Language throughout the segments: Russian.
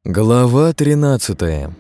Глава 13.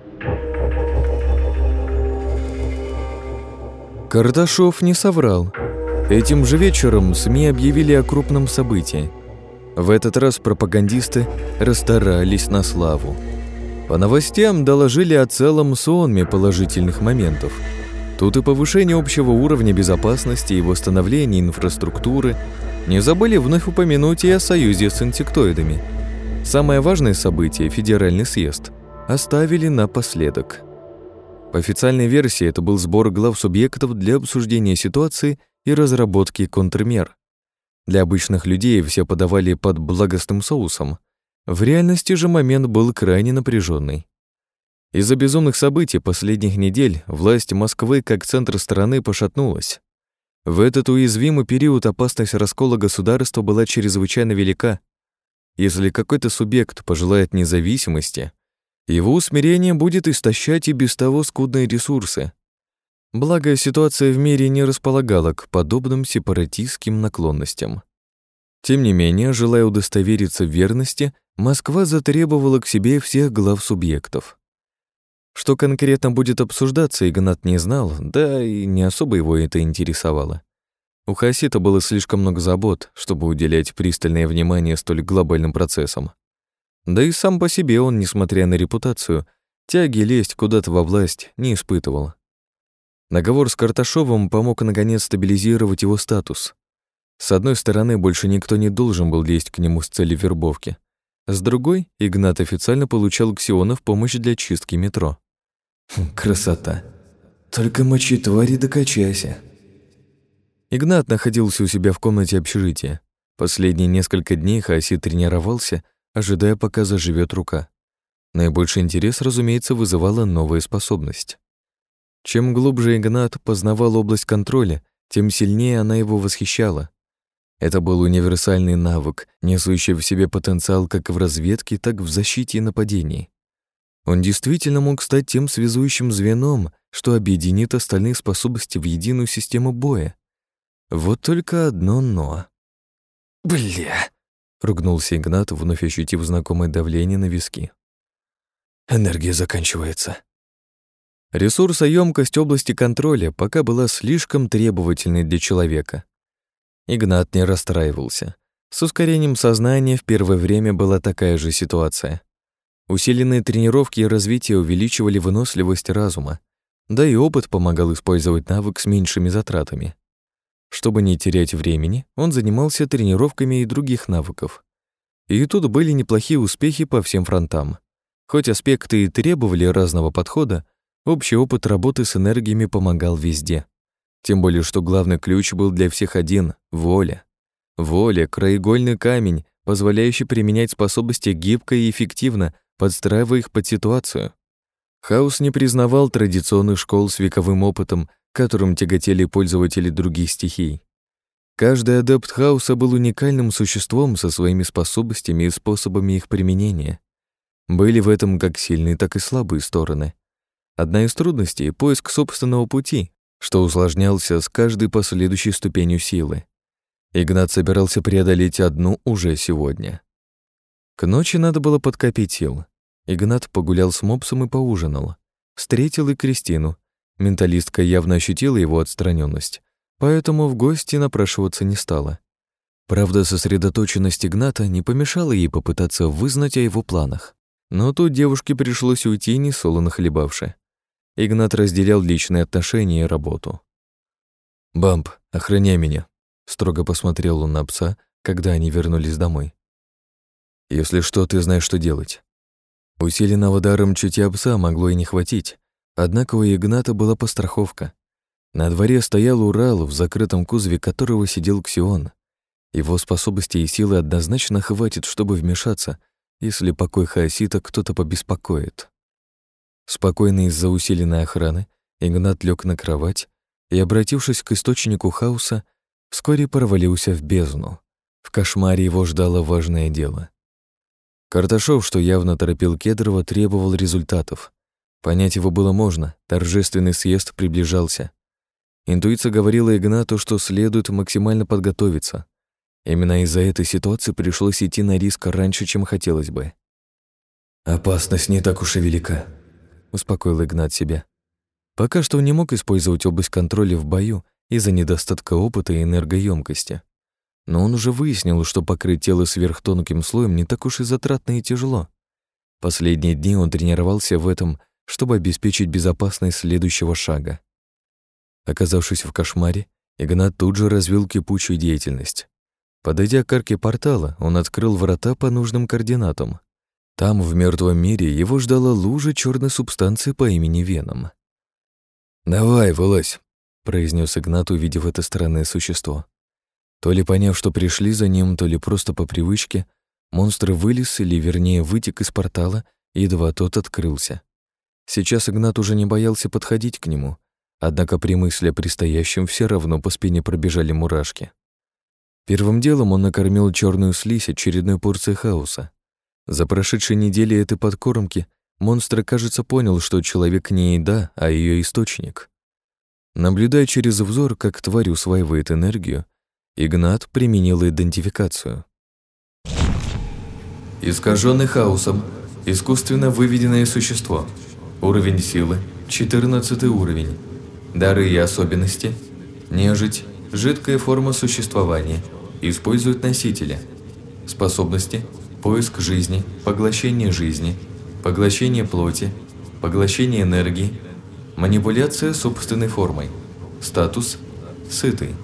Карташов не соврал. Этим же вечером СМИ объявили о крупном событии. В этот раз пропагандисты расстарались на славу. По новостям доложили о целом сонме положительных моментов. Тут и повышение общего уровня безопасности и восстановление инфраструктуры. Не забыли вновь упомянуть и о союзе с инсектоидами. Самое важное событие, федеральный съезд, оставили напоследок. По официальной версии, это был сбор глав субъектов для обсуждения ситуации и разработки контрмер. Для обычных людей все подавали под благостным соусом. В реальности же момент был крайне напряженный. Из-за безумных событий последних недель власть Москвы как центр страны пошатнулась. В этот уязвимый период опасность раскола государства была чрезвычайно велика. Если какой-то субъект пожелает независимости, его усмирение будет истощать и без того скудные ресурсы. Благо, ситуация в мире не располагала к подобным сепаратистским наклонностям. Тем не менее, желая удостовериться в верности, Москва затребовала к себе всех глав субъектов. Что конкретно будет обсуждаться, Игнат не знал, да и не особо его это интересовало. У Хаосита было слишком много забот, чтобы уделять пристальное внимание столь глобальным процессам. Да и сам по себе он, несмотря на репутацию, тяги лезть куда-то во власть не испытывал. Договор с Карташовым помог наконец стабилизировать его статус. С одной стороны, больше никто не должен был лезть к нему с целью вербовки. С другой, Игнат официально получал Ксиона в помощь для чистки метро. Красота. Только мочи твари докачайся. Игнат находился у себя в комнате общежития. Последние несколько дней Хаосит тренировался, ожидая, пока заживет рука. Наибольший интерес, разумеется, вызывала новая способность. Чем глубже Игнат познавал область контроля, тем сильнее она его восхищала. Это был универсальный навык, несущий в себе потенциал как в разведке, так и в защите и нападении. Он действительно мог стать тем связующим звеном, что объединит остальные способности в единую систему боя. Вот только одно «но». Бля! Ругнулся Игнат, вновь ощутив знакомое давление на виски. Энергия заканчивается. Ресурсоемкость области контроля пока была слишком требовательной для человека. Игнат не расстраивался. С ускорением сознания в первое время была такая же ситуация. Усиленные тренировки и развитие увеличивали выносливость разума, да и опыт помогал использовать навык с меньшими затратами. Чтобы не терять времени, он занимался тренировками и других навыков. И тут были неплохие успехи по всем фронтам. Хоть аспекты и требовали разного подхода, общий опыт работы с энергиями помогал везде. Тем более, что главный ключ был для всех один — воля. Воля — краеугольный камень, позволяющий применять способности гибко и эффективно, подстраивая их под ситуацию. Хаос не признавал традиционных школ с вековым опытом, которым тяготели пользователи других стихий. Каждый адепт хаоса был уникальным существом со своими способностями и способами их применения. Были в этом как сильные, так и слабые стороны. Одна из трудностей — поиск собственного пути, что усложнялся с каждой последующей ступенью силы. Игнат собирался преодолеть одну уже сегодня. К ночи надо было подкопить сил. Игнат погулял с мопсом и поужинал. Встретил и Кристину. Менталистка явно ощутила его отстраненность, поэтому в гости напрашиваться не стала. Правда, сосредоточенность Игната не помешала ей попытаться вызнать о его планах. Но тут девушке пришлось уйти, несолоно хлебавши. Игнат разделял личные отношения и работу. «Бамп, охраняй меня», — строго посмотрел он на пса, когда они вернулись домой. «Если что, ты знаешь, что делать». Усиленного даром чутья пса могло и не хватить, однако у Игната была постраховка. На дворе стоял Урал, в закрытом кузове которого сидел Ксион. Его способности и силы однозначно хватит, чтобы вмешаться, если покой Хаосита кто-то побеспокоит. Спокойно из-за усиленной охраны, Игнат лег на кровать и, обратившись к источнику хаоса, вскоре провалился в бездну. В кошмаре его ждало важное дело. Карташов, что явно торопил Кедрова, требовал результатов. Понять его было можно, торжественный съезд приближался. Интуиция говорила Игнату, что следует максимально подготовиться. Именно из-за этой ситуации пришлось идти на риск раньше, чем хотелось бы. «Опасность не так уж и велика», — успокоил Игнат себя. Пока что он не мог использовать область контроля в бою из-за недостатка опыта и энергоемкости. Но он уже выяснил, что покрыть тело сверхтонким слоем не так уж и затратно и тяжело. Последние дни он тренировался в этом, чтобы обеспечить безопасность следующего шага. Оказавшись в кошмаре, Игнат тут же развил кипучую деятельность. Подойдя к арке портала, он открыл врата по нужным координатам. Там, в мертвом мире, его ждала лужа черной субстанции по имени Веном. «Давай, вылазь», — произнес Игнат, увидев это странное существо. То ли поняв, что пришли за ним, то ли просто по привычке, монстр вылез, или вернее вытек из портала, едва тот открылся. Сейчас Игнат уже не боялся подходить к нему, однако при мысли о предстоящем все равно по спине пробежали мурашки. Первым делом он накормил черную слизь очередной порцией хаоса. За прошедшие недели этой подкормки монстр, кажется, понял, что человек не еда, а ее источник. Наблюдая через взор, как тварь усваивает энергию, Игнат применил идентификацию. Искаженный хаосом. Искусственно выведенное существо. Уровень силы. 14 уровень. Дары и особенности. Нежить. Жидкая форма существования. Использует носителя. Способности. Поиск жизни. Поглощение плоти. Поглощение энергии. Манипуляция собственной формой. Статус. Сытый.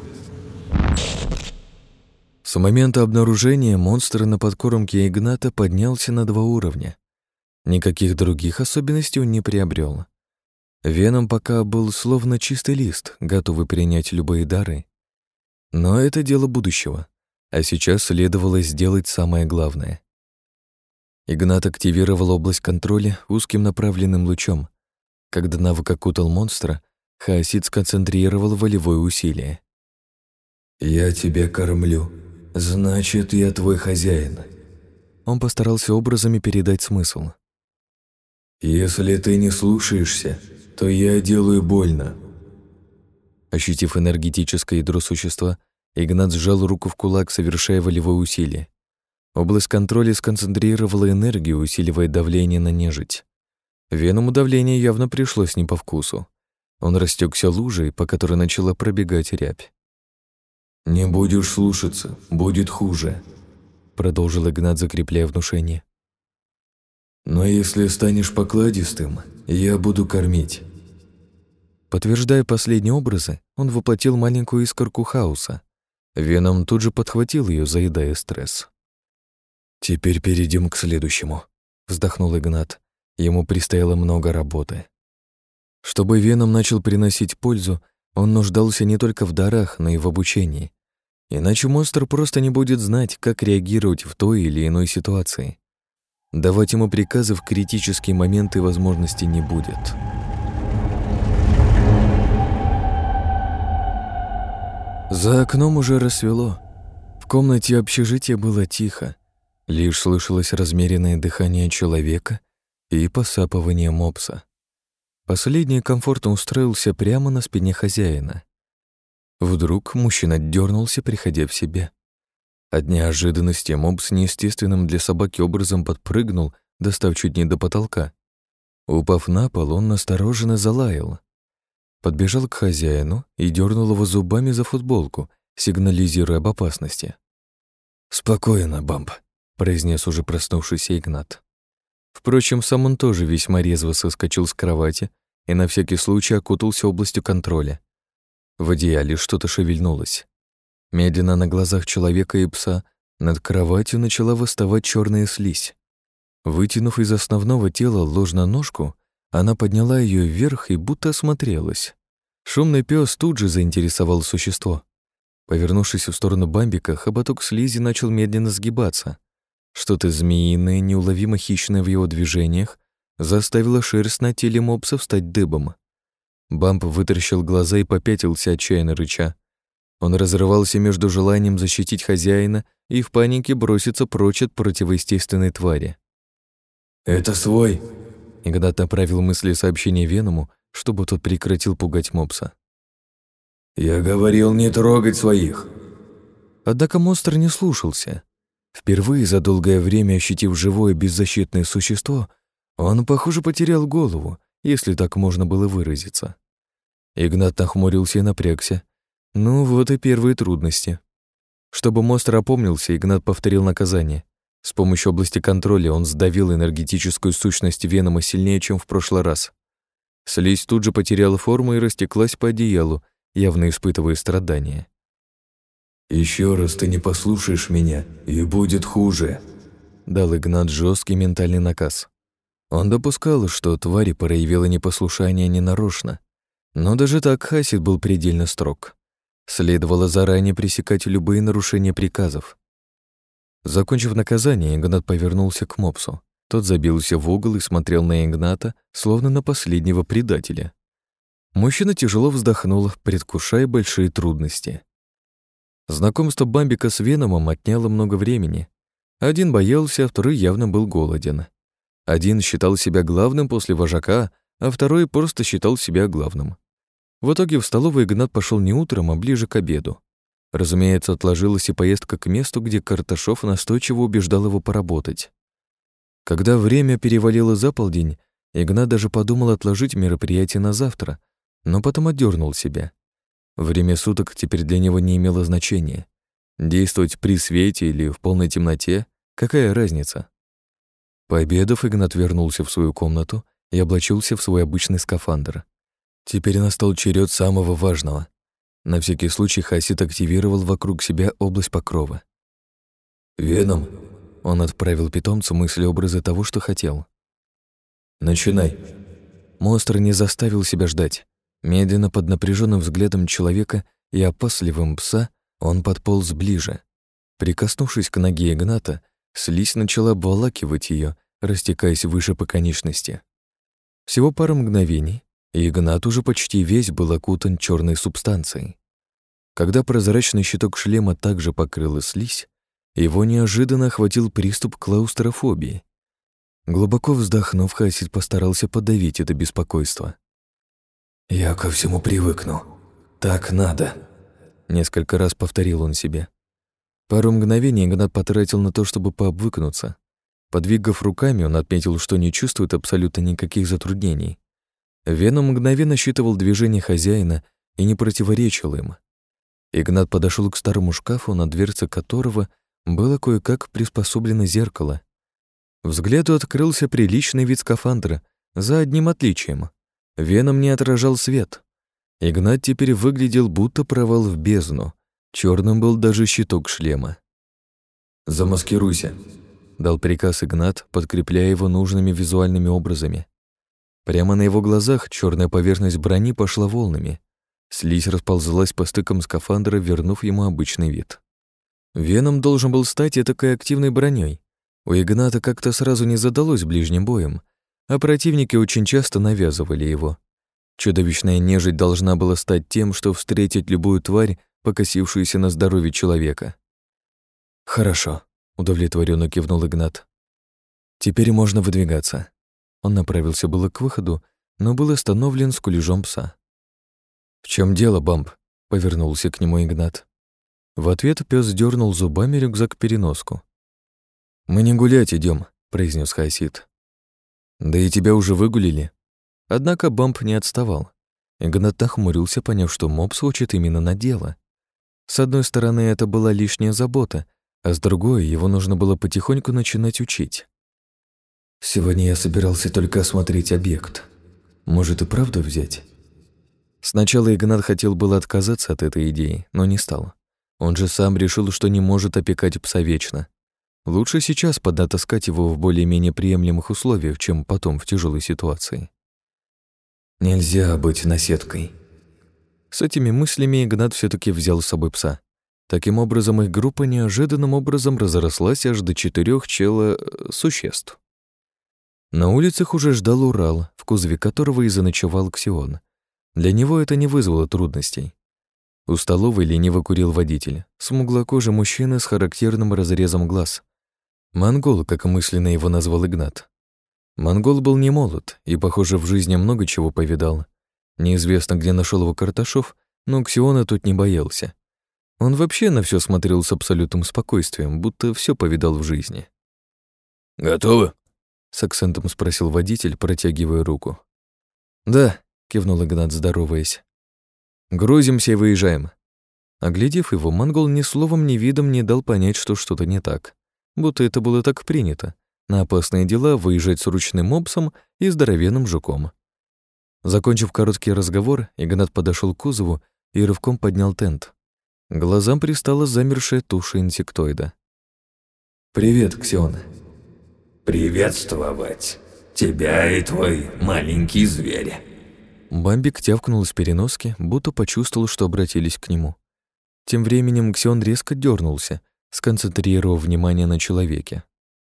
С момента обнаружения монстр на подкормке Игната поднялся на 2 уровня. Никаких других особенностей он не приобрел. Веном пока был словно чистый лист, готовый принять любые дары. Но это дело будущего, а сейчас следовало сделать самое главное. Игнат активировал область контроля узким направленным лучом. Когда навык окутал монстра, хаосит сконцентрировал волевое усилие. «Я тебя кормлю. Значит, я твой хозяин». Он постарался образами передать смысл. «Если ты не слушаешься, то я делаю больно». Ощутив энергетическое ядро существа, Игнат сжал руку в кулак, совершая волевое усилие. Область контроля сконцентрировала энергию, усиливая давление на нежить. Веному давление явно пришлось не по вкусу. Он растекся лужей, по которой начала пробегать рябь. «Не будешь слушаться, будет хуже», — продолжил Игнат, закрепляя внушение. «Но если станешь покладистым, я буду кормить». Подтверждая последние образы, он воплотил маленькую искорку хаоса. Веном тут же подхватил ее, заедая стресс. «Теперь перейдем к следующему», — вздохнул Игнат. Ему предстояло много работы. Чтобы Веном начал приносить пользу, он нуждался не только в дарах, но и в обучении. Иначе монстр просто не будет знать, как реагировать в той или иной ситуации. Давать ему приказы в критические моменты возможности не будет. За окном уже рассвело. В комнате общежития было тихо. Лишь слышалось размеренное дыхание человека и посапывание мопса. Последний комфортно устроился прямо на спине хозяина. Вдруг мужчина дернулся, приходя в себя. От неожиданности мопс неестественным для собаки образом подпрыгнул, достав чуть не до потолка. Упав на пол, он настороженно залаял. Подбежал к хозяину и дернул его зубами за футболку, сигнализируя об опасности. «Спокойно, Бамп», — произнес уже проснувшийся Игнат. Впрочем, сам он тоже весьма резво соскочил с кровати и на всякий случай окутался областью контроля. В одеяле что-то шевельнулось. Медленно на глазах человека и пса над кроватью начала восставать черная слизь. Вытянув из основного тела ложноножку, она подняла ее вверх и будто осмотрелась. Шумный пес тут же заинтересовал существо. Повернувшись в сторону Бамбика, хоботок слизи начал медленно сгибаться. Что-то змеиное, неуловимо хищное в его движениях, заставило шерсть на теле мопса встать дыбом. Бамп вытаращил глаза и попятился, отчаянно рыча. Он разрывался между желанием защитить хозяина и в панике броситься прочь от противоестественной твари. «Это свой!» Игнат направил мысли сообщения Веному, чтобы тот прекратил пугать мопса. «Я говорил не трогать своих!» Однако монстр не слушался. Впервые за долгое время ощутив живое беззащитное существо, он, похоже, потерял голову, если так можно было выразиться. Игнат нахмурился и напрягся. Ну вот и первые трудности. Чтобы монстр опомнился, Игнат повторил наказание. С помощью области контроля он сдавил энергетическую сущность Венома сильнее, чем в прошлый раз. Слизь тут же потеряла форму и растеклась по одеялу, явно испытывая страдания. «Еще раз ты не послушаешь меня, и будет хуже», — дал Игнат жесткий ментальный наказ. Он допускал, что тварь проявила непослушание ненарочно, но даже так Хасид был предельно строг. Следовало заранее пресекать любые нарушения приказов. Закончив наказание, Игнат повернулся к мопсу. Тот забился в угол и смотрел на Игната, словно на последнего предателя. Мужчина тяжело вздохнул, предвкушая большие трудности. Знакомство Бамбика с Веномом отняло много времени. Один боялся, а второй явно был голоден. Один считал себя главным после вожака, а второй просто считал себя главным. В итоге в столовую Игнат пошел не утром, а ближе к обеду. Разумеется, отложилась и поездка к месту, где Карташов настойчиво убеждал его поработать. Когда время перевалило за полдень, Игнат даже подумал отложить мероприятие на завтра, но потом отдернул себя. Время суток теперь для него не имело значения. Действовать при свете или в полной темноте — какая разница? Пообедав, Игнат вернулся в свою комнату и облачился в свой обычный скафандр. Теперь настал черед самого важного. На всякий случай Хасид активировал вокруг себя область покрова. «Веном», — он отправил питомцу мысли-образы того, что хотел. «Начинай». Монстр не заставил себя ждать. Медленно, под напряженным взглядом человека и опасливым пса, он подполз ближе. Прикоснувшись к ноге Игната, слизь начала обволакивать ее, растекаясь выше по конечности. Всего пара мгновений, и Игнат уже почти весь был окутан черной субстанцией. Когда прозрачный щиток шлема также покрыла слизь, его неожиданно охватил приступ клаустрофобии. Глубоко вздохнув, Хасид постарался подавить это беспокойство. «Я ко всему привыкну. Так надо», — несколько раз повторил он себе. Пару мгновений Игнат потратил на то, чтобы пообвыкнуться. Подвигав руками, он отметил, что не чувствует абсолютно никаких затруднений. Веном мгновенно считывал движения хозяина и не противоречил им. Игнат подошел к старому шкафу, на дверце которого было кое-как приспособлено зеркало. Взгляду открылся приличный вид скафандра, за одним отличием. Веном не отражал свет. Игнат теперь выглядел будто провал в бездну. Черным был даже щиток шлема. «Замаскируйся», — дал приказ Игнат, подкрепляя его нужными визуальными образами. Прямо на его глазах черная поверхность брони пошла волнами. Слизь расползлась по стыкам скафандра, вернув ему обычный вид. Веном должен был стать этакой активной броней. У Игната как-то сразу не задалось ближним боем, а противники очень часто навязывали его. Чудовищная нежить должна была стать тем, что встретить любую тварь, покосившуюся на здоровье человека. «Хорошо», — удовлетворенно кивнул Игнат. «Теперь можно выдвигаться». Он направился было к выходу, но был остановлен скулежом пса. «В чем дело, Бамб?» — повернулся к нему Игнат. В ответ пес дернул зубами рюкзак-переноску. «Мы не гулять идем, произнес Хасид. «Да и тебя уже выгулили». Однако Бамб не отставал. Игнат нахмурился, поняв, что мопс хочет именно на дело. С одной стороны, это была лишняя забота, а с другой, его нужно было потихоньку начинать учить. «Сегодня я собирался только осмотреть объект. Может, и правда взять?» Сначала Игнат хотел было отказаться от этой идеи, но не стал. Он же сам решил, что не может опекать пса вечно. Лучше сейчас поднатаскать его в более-менее приемлемых условиях, чем потом в тяжелой ситуации. «Нельзя быть наседкой». С этими мыслями Игнат все-таки взял с собой пса. Таким образом, их группа неожиданным образом разрослась аж до 4 существ. На улицах уже ждал Урал, в кузове которого и заночевал Ксион. Для него это не вызвало трудностей. У столовой лениво курил водитель, смуглокожий мужчина с характерным разрезом глаз. Монгол, как мысленно его назвал Игнат. Монгол был не молод и, похоже, в жизни много чего повидал. Неизвестно, где нашел его Карташов, но Ксиона тут не боялся. Он вообще на все смотрел с абсолютным спокойствием, будто все повидал в жизни. «Готовы?» — с акцентом спросил водитель, протягивая руку. «Да», — кивнул Игнат, здороваясь. «Грузимся и выезжаем». Оглядев его, монгол ни словом, ни видом не дал понять, что что-то не так. Будто это было так принято. На опасные дела выезжать с ручным мопсом и здоровенным жуком. Закончив короткий разговор, Игнат подошел к кузову и рывком поднял тент. Глазам пристала замершая туша инсектоида. «Привет, Ксион». «Приветствовать тебя и твой маленький зверь». Бамбик тявкнул из переноски, будто почувствовал, что обратились к нему. Тем временем Ксион резко дернулся, сконцентрировав внимание на человеке.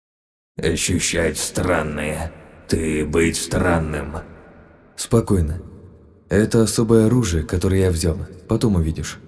«Ощущать странное, ты быть странным». «Спокойно. Это особое оружие, которое я взял. Потом увидишь».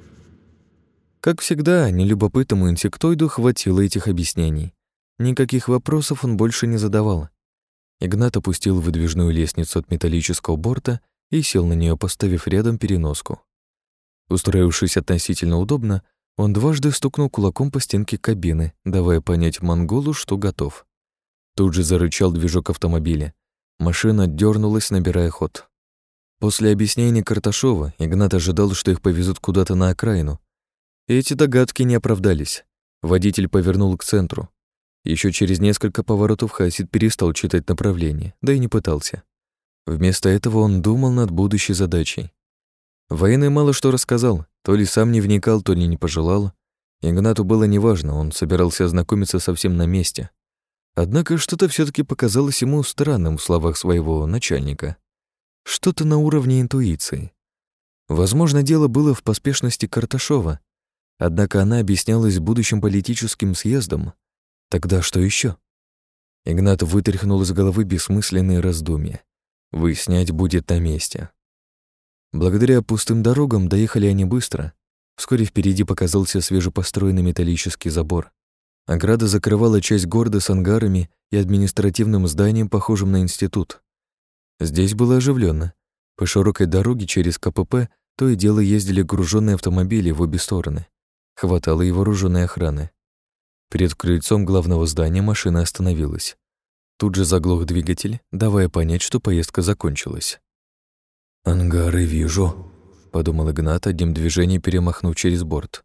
Как всегда, нелюбопытному инсектоиду хватило этих объяснений. Никаких вопросов он больше не задавал. Игнат опустил выдвижную лестницу от металлического борта и сел на нее, поставив рядом переноску. Устроившись относительно удобно, он дважды стукнул кулаком по стенке кабины, давая понять монголу, что готов. Тут же зарычал движок автомобиля. Машина дернулась, набирая ход. После объяснения Карташова Игнат ожидал, что их повезут куда-то на окраину. Эти догадки не оправдались. Водитель повернул к центру. Еще через несколько поворотов Хасид перестал читать направление, да и не пытался. Вместо этого он думал над будущей задачей. Военный мало что рассказал, то ли сам не вникал, то ли не пожелал. Игнату было неважно, он собирался ознакомиться совсем на месте. Однако что-то все-таки показалось ему странным в словах своего начальника. Что-то на уровне интуиции. Возможно, дело было в поспешности Карташова, однако она объяснялась будущим политическим съездом. Тогда что еще? Игнат вытряхнул из головы бессмысленные раздумья. Выяснять будет на месте. Благодаря пустым дорогам доехали они быстро. Вскоре впереди показался свежепостроенный металлический забор. Ограда закрывала часть города с ангарами и административным зданием, похожим на институт. Здесь было оживленно. По широкой дороге через КПП то и дело ездили груженные автомобили в обе стороны. Хватало и вооруженной охраны. Перед крыльцом главного здания машина остановилась. Тут же заглох двигатель, давая понять, что поездка закончилась. «Ангары вижу», — подумал Игнат, одним движением перемахнув через борт.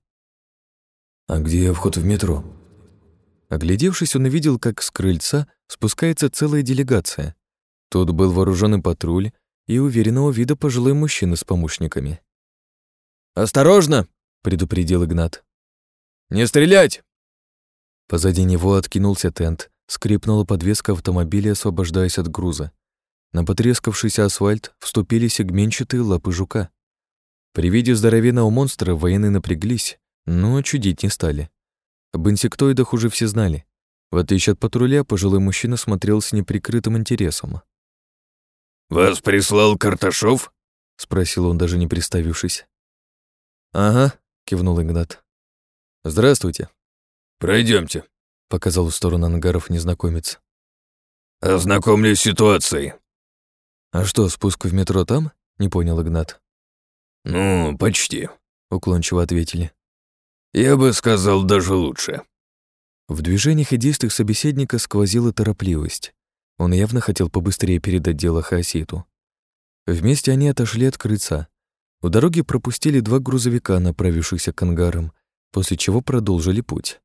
«А где вход в метро?» Оглядевшись, он увидел, как с крыльца спускается целая делегация. Тут был вооруженный патруль и уверенного вида пожилой мужчина с помощниками. «Осторожно!» — предупредил Игнат. «Не стрелять!» Позади него откинулся тент, скрипнула подвеска автомобиля, освобождаясь от груза. На потрескавшийся асфальт вступили сегментчатые лапы жука. При виде здоровенного монстра военные напряглись, но чудить не стали. Об инсектоидах уже все знали. В отличие от патруля, пожилой мужчина смотрел с неприкрытым интересом. «Вас прислал Карташов?» — спросил он, даже не представившись. «Ага», — кивнул Игнат. «Здравствуйте». «Пройдемте», — показал в сторону ангаров незнакомец. «Ознакомлюсь с ситуацией». «А что, спуск в метро там?» — не понял Игнат. «Ну, почти», — уклончиво ответили. «Я бы сказал, даже лучше». В движениях и действиях собеседника сквозила торопливость. Он явно хотел побыстрее передать дело Хаоситу. Вместе они отошли от крыльца. У дороги пропустили 2 грузовика, направившихся к ангарам, после чего продолжили путь.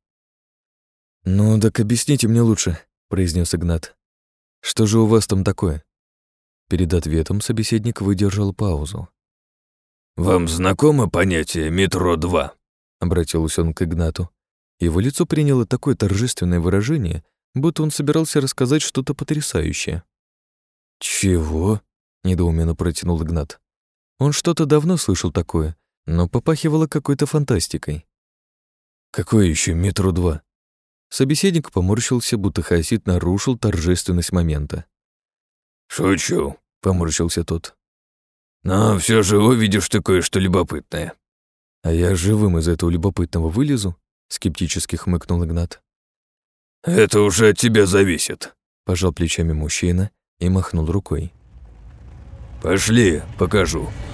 «Ну, так объясните мне лучше», — произнес Игнат. «Что же у вас там такое?» Перед ответом собеседник выдержал паузу. «Вам знакомо понятие «метро-2»?» — обратился он к Игнату. Его лицо приняло такое торжественное выражение, будто он собирался рассказать что-то потрясающее. «Чего?» — недоуменно протянул Игнат. Он что-то давно слышал такое, но попахивало какой-то фантастикой. «Какое еще метро-2?» Собеседник поморщился, будто Хаосит нарушил торжественность момента. «Шучу», — поморщился тот. «Но все же увидишь ты кое-что любопытное». «А я живым из этого любопытного вылезу?» — скептически хмыкнул Игнат. «Это уже от тебя зависит», — пожал плечами мужчина и махнул рукой. «Пошли, покажу».